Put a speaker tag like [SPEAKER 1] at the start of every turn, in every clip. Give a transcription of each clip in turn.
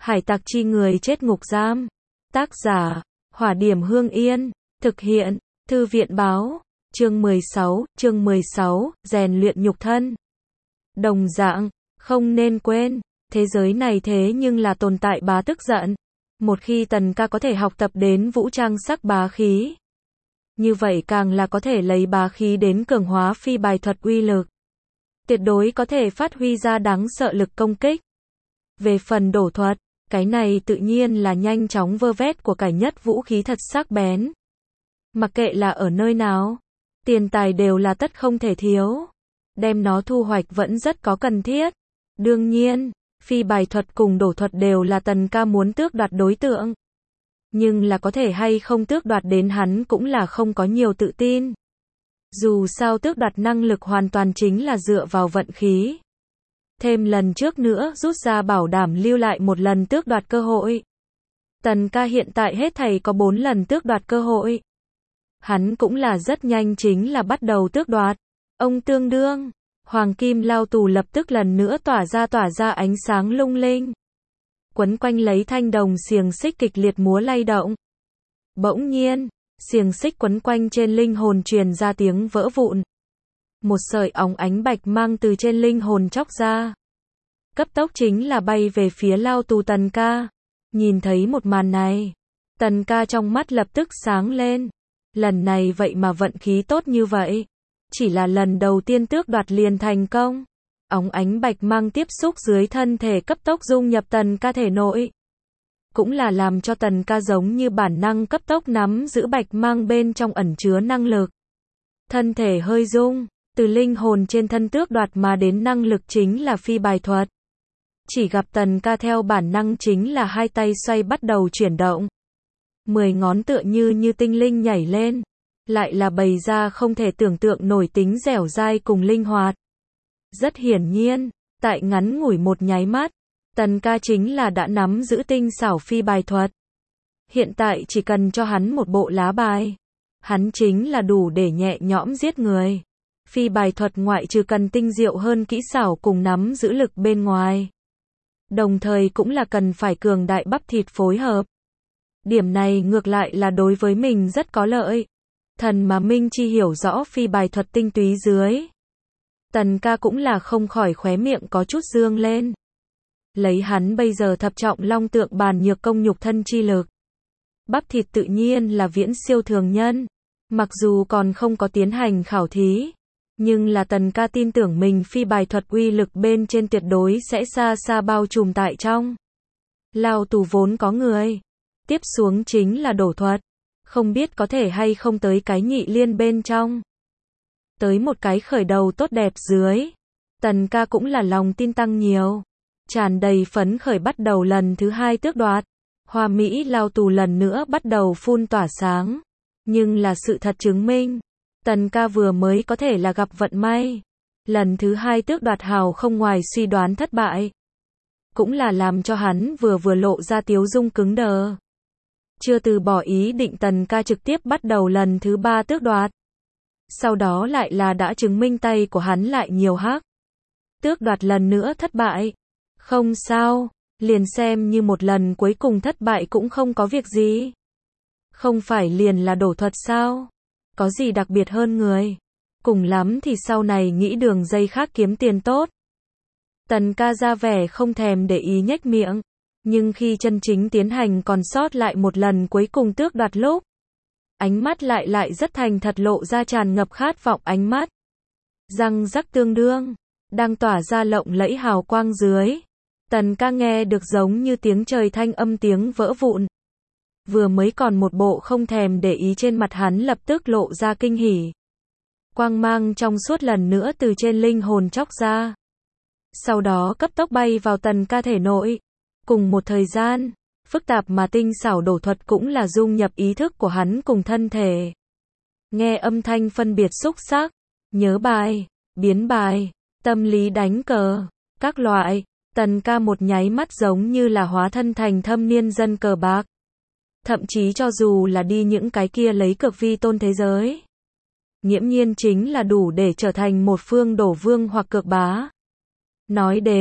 [SPEAKER 1] Hải tặc chi người chết ngục giam. Tác giả, Hỏa Điểm Hương Yên. Thực hiện, Thư viện báo. Chương 16, rèn luyện nhục thân. Đồng dạng, không nên quên, thế giới này thế nhưng là tồn tại bá tức giận. Một khi Tần ca có thể học tập đến vũ trang sắc bá khí, như vậy càng là có thể lấy bá khí đến cường hóa phi bài thuật uy lực. Tuyệt đối có thể phát huy ra đáng sợ lực công kích. Về phần đổ thuật, cái này tự nhiên là nhanh chóng vơ vét của cải nhất vũ khí thật sắc bén. Mặc kệ là ở nơi nào, tiền tài đều là tất không thể thiếu. Đem nó thu hoạch vẫn rất có cần thiết. Đương nhiên, phi bài thuật cùng đổ thuật đều là Tần ca muốn tước đoạt đối tượng. Nhưng là có thể hay không tước đoạt đến hắn cũng là không có nhiều tự tin. Dù sao tước đoạt năng lực hoàn toàn chính là dựa vào vận khí. Thêm lần trước nữa rút ra bảo đảm lưu lại một lần tước đoạt cơ hội. Tần ca hiện tại hết thảy có 4 lần tước đoạt cơ hội. Hắn cũng là rất nhanh chính là bắt đầu tước đoạt. Ông tương đương, hoàng kim lao tù lập tức lần nữa tỏa ra ánh sáng lung linh. Quấn quanh lấy thanh đồng xiềng xích kịch liệt múa lay động. Bỗng nhiên, xiềng xích quấn quanh trên linh hồn truyền ra tiếng vỡ vụn. Một sợi óng ánh bạch mang từ trên linh hồn chóc ra. Cấp tốc chính là bay về phía lao tù Tần ca. Nhìn thấy một màn này, Tần ca trong mắt lập tức sáng lên. Lần này vậy mà vận khí tốt như vậy. Chỉ là lần đầu tiên tước đoạt liền thành công. Óng ánh bạch mang tiếp xúc dưới thân thể cấp tốc dung nhập Tần ca thể nội. Cũng là làm cho Tần ca giống như bản năng cấp tốc nắm giữ bạch mang bên trong ẩn chứa năng lực. Thân thể hơi rung, từ linh hồn trên thân tước đoạt mà đến năng lực chính là phi bài thuật. Chỉ gặp Tần ca theo bản năng chính là hai tay xoay bắt đầu chuyển động. 10 ngón tựa như tinh linh nhảy lên. Lại là bày ra không thể tưởng tượng nổi tính dẻo dai cùng linh hoạt. Rất hiển nhiên, tại ngắn ngủi một nháy mắt, Tần ca chính là đã nắm giữ tinh xảo phi bài thuật. Hiện tại chỉ cần cho hắn một bộ lá bài, hắn chính là đủ để nhẹ nhõm giết người. Phi bài thuật ngoại trừ cần tinh diệu hơn kỹ xảo cùng nắm giữ lực bên ngoài, đồng thời cũng là cần phải cường đại bắp thịt phối hợp. Điểm này ngược lại là đối với mình rất có lợi. Thần mà Minh Chi hiểu rõ phi bài thuật tinh túy dưới. Tần ca cũng là không khỏi khóe miệng có chút dương lên. Lấy hắn bây giờ thập trọng long tượng bàn nhược công nhục thân chi lực. Bắp thịt tự nhiên là viễn siêu thường nhân. Mặc dù còn không có tiến hành khảo thí, nhưng là Tần ca tin tưởng mình phi bài thuật uy lực bên trên tuyệt đối sẽ xa xa bao trùm tại trong. Lao tù vốn có người. Tiếp xuống chính là đổ thuật. Không biết có thể hay không tới cái nhị liên bên trong. Tới một cái khởi đầu tốt đẹp dưới. Tần ca cũng là lòng tin tăng nhiều. Tràn đầy phấn khởi bắt đầu lần thứ 2 tước đoạt. Hoa mỹ lao tù lần nữa bắt đầu phun tỏa sáng. Nhưng là sự thật chứng minh. Tần ca vừa mới có thể là gặp vận may. Lần thứ 2 tước đoạt hào không ngoài suy đoán thất bại. Cũng là làm cho hắn vừa lộ ra tiếu dung cứng đờ. Chưa từ bỏ ý định Tần ca trực tiếp bắt đầu lần thứ 3 tước đoạt. Sau đó lại là đã chứng minh tay của hắn lại nhiều hắc. Tước đoạt lần nữa thất bại. Không sao, liền xem như một lần cuối cùng thất bại cũng không có việc gì. Không phải liền là đổ thuật sao? Có gì đặc biệt hơn người? Cùng lắm thì sau này nghĩ đường dây khác kiếm tiền tốt. Tần ca ra vẻ không thèm để ý nhếch miệng. Nhưng khi chân chính tiến hành còn sót lại một lần cuối cùng tước đoạt lúc, ánh mắt lại rất thành thật lộ ra tràn ngập khát vọng ánh mắt. Răng rắc tương đương, đang tỏa ra lộng lẫy hào quang dưới. Tần ca nghe được giống như tiếng trời thanh âm tiếng vỡ vụn. Vừa mới còn một bộ không thèm để ý trên mặt hắn lập tức lộ ra kinh hỉ. Quang mang trong suốt lần nữa từ trên linh hồn chóc ra. Sau đó cấp tốc bay vào Tần ca thể nội. Cùng một thời gian, phức tạp mà tinh xảo đổ thuật cũng là dung nhập ý thức của hắn cùng thân thể. Nghe âm thanh phân biệt xúc sắc, nhớ bài, biến bài, tâm lý đánh cờ, các loại, Tần ca một nháy mắt giống như là hóa thân thành thâm niên dân cờ bạc. Thậm chí cho dù là đi những cái kia lấy cược vi tôn thế giới, nghiễm nhiên chính là đủ để trở thành một phương đổ vương hoặc cược bá. Nói đến,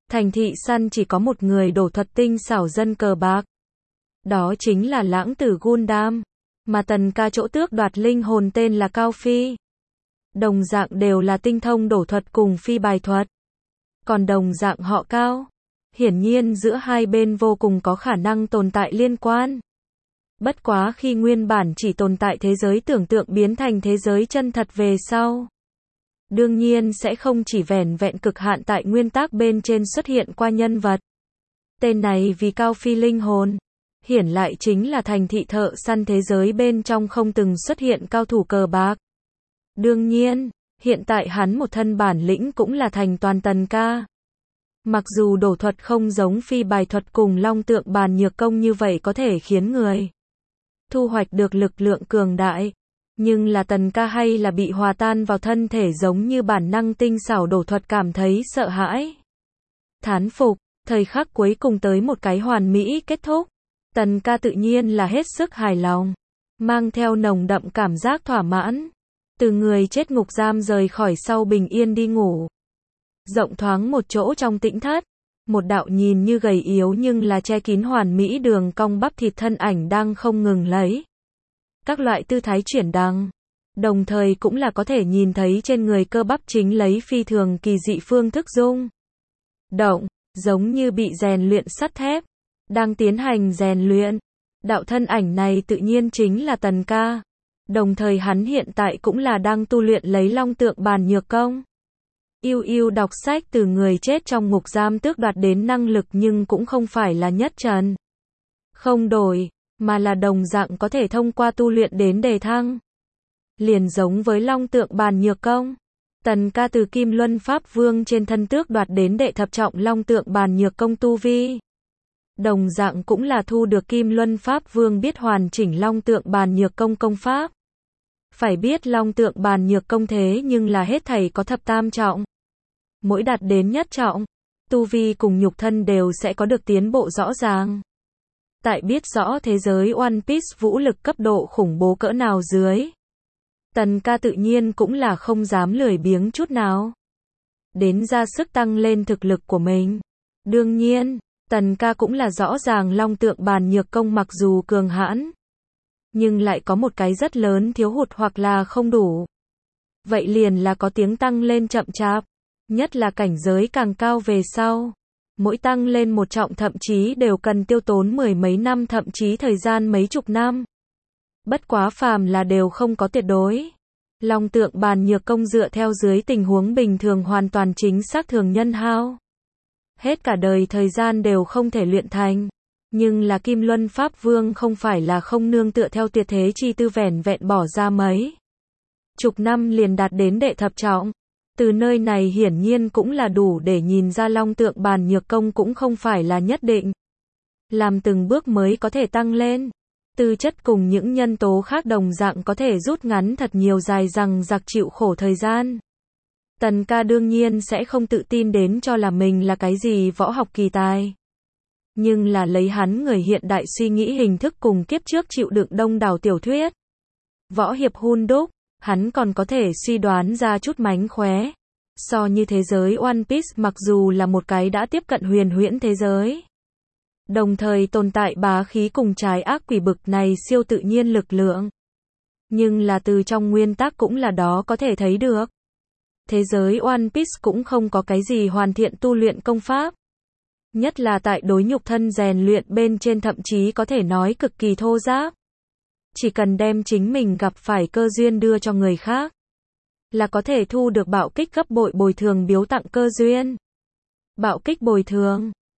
[SPEAKER 1] Thành thị săn chỉ có một người đổ thuật tinh xảo dân cờ bạc. Đó chính là lãng tử Gundam. Mà Tần Ca chỗ tước đoạt linh hồn tên là Cao Phi. Đồng dạng đều là tinh thông đổ thuật cùng phi bài thuật. Còn đồng dạng họ Cao. Hiển nhiên giữa hai bên vô cùng có khả năng tồn tại liên quan. Bất quá khi nguyên bản chỉ tồn tại thế giới tưởng tượng biến thành thế giới chân thật về sau. Đương nhiên sẽ không chỉ vẻn vẹn cực hạn tại nguyên tắc bên trên xuất hiện qua nhân vật. Tên này vì Cao Phi linh hồn. Hiển lại chính là thành thị thợ săn thế giới bên trong không từng xuất hiện cao thủ cờ bạc. Đương nhiên, hiện tại hắn một thân bản lĩnh cũng là thành toàn Tần Ca. Mặc dù đổ thuật không giống phi bài thuật cùng long tượng bàn nhược công như vậy có thể khiến người thu hoạch được lực lượng cường đại, nhưng là Tần Ca hay là bị hòa tan vào thân thể giống như bản năng tinh xảo đổ thuật cảm thấy sợ hãi. Thán phục, thời khắc cuối cùng tới một cái hoàn mỹ kết thúc. Tần Ca tự nhiên là hết sức hài lòng, mang theo nồng đậm cảm giác thỏa mãn. Từ người chết ngục giam rời khỏi sau bình yên đi ngủ. Rộng thoáng một chỗ trong tĩnh thất, một đạo nhìn như gầy yếu nhưng là che kín hoàn mỹ đường cong bắp thịt thân ảnh đang không ngừng lấy các loại tư thái chuyển đằng. Đồng thời cũng là có thể nhìn thấy trên người cơ bắp chính lấy phi thường kỳ dị phương thức rung động, giống như bị rèn luyện sắt thép, đang tiến hành rèn luyện. Đạo thân ảnh này tự nhiên chính là Tần Ca. Đồng thời hắn hiện tại cũng là đang tu luyện lấy long tượng bàn nhược công. Yêu đọc sách từ người chết trong ngục giam tước đoạt đến năng lực nhưng cũng không phải là nhất trần. Không đổi, mà là đồng dạng có thể thông qua tu luyện đến đề thăng. Liền giống với long tượng bàn nhược công. Tần Ca từ Kim Luân Pháp Vương trên thân tước đoạt đến đệ thập trọng long tượng bàn nhược công tu vi. Đồng dạng cũng là thu được Kim Luân Pháp Vương biết hoàn chỉnh long tượng bàn nhược công công pháp. Phải biết long tượng bàn nhược công thế nhưng là hết thảy có thập tam trọng. Mỗi đạt đến nhất trọng, tu vi cùng nhục thân đều sẽ có được tiến bộ rõ ràng. Tại biết rõ thế giới One Piece vũ lực cấp độ khủng bố cỡ nào dưới, Tần Ca tự nhiên cũng là không dám lười biếng chút nào. Đến ra sức tăng lên thực lực của mình. Đương nhiên, Tần Ca cũng là rõ ràng long tượng bàn nhược công mặc dù cường hãn, nhưng lại có một cái rất lớn thiếu hụt hoặc là không đủ. Vậy liền là có tiếng tăng lên chậm chạp, nhất là cảnh giới càng cao về sau. Mỗi tăng lên một trọng thậm chí đều cần tiêu tốn mười mấy năm thậm chí thời gian mấy chục năm. Bất quá phàm là đều không có tuyệt đối. Long tượng bàn nhược công dựa theo dưới tình huống bình thường hoàn toàn chính xác thường nhân hao. Hết cả đời thời gian đều không thể luyện thành. Nhưng là Kim Luân Pháp Vương không phải là không nương tựa theo tuyệt thế chi tư vẻn vẹn bỏ ra mấy chục năm liền đạt đến đệ thập trọng. Từ nơi này hiển nhiên cũng là đủ để nhìn ra long tượng bàn nhược công cũng không phải là nhất định. Làm từng bước mới có thể tăng lên. Tư chất cùng những nhân tố khác đồng dạng có thể rút ngắn thật nhiều dài dằng dặc chịu khổ thời gian. Tần Ca đương nhiên sẽ không tự tin đến cho là mình là cái gì võ học kỳ tài. Nhưng là lấy hắn người hiện đại suy nghĩ hình thức cùng kiếp trước chịu đựng đông đảo tiểu thuyết. Võ hiệp hun đúc, hắn còn có thể suy đoán ra chút mánh khóe. So như thế giới One Piece mặc dù là một cái đã tiếp cận huyền huyễn thế giới. Đồng thời tồn tại bá khí cùng trái ác quỷ bực này siêu tự nhiên lực lượng. Nhưng là từ trong nguyên tắc cũng là đó có thể thấy được. Thế giới One Piece cũng không có cái gì hoàn thiện tu luyện công pháp. Nhất là tại đối nhục thân rèn luyện bên trên thậm chí có thể nói cực kỳ thô ráp. Chỉ cần đem chính mình gặp phải cơ duyên đưa cho người khác, là có thể thu được bạo kích gấp bội bồi thường biếu tặng cơ duyên. Bạo kích bồi thường,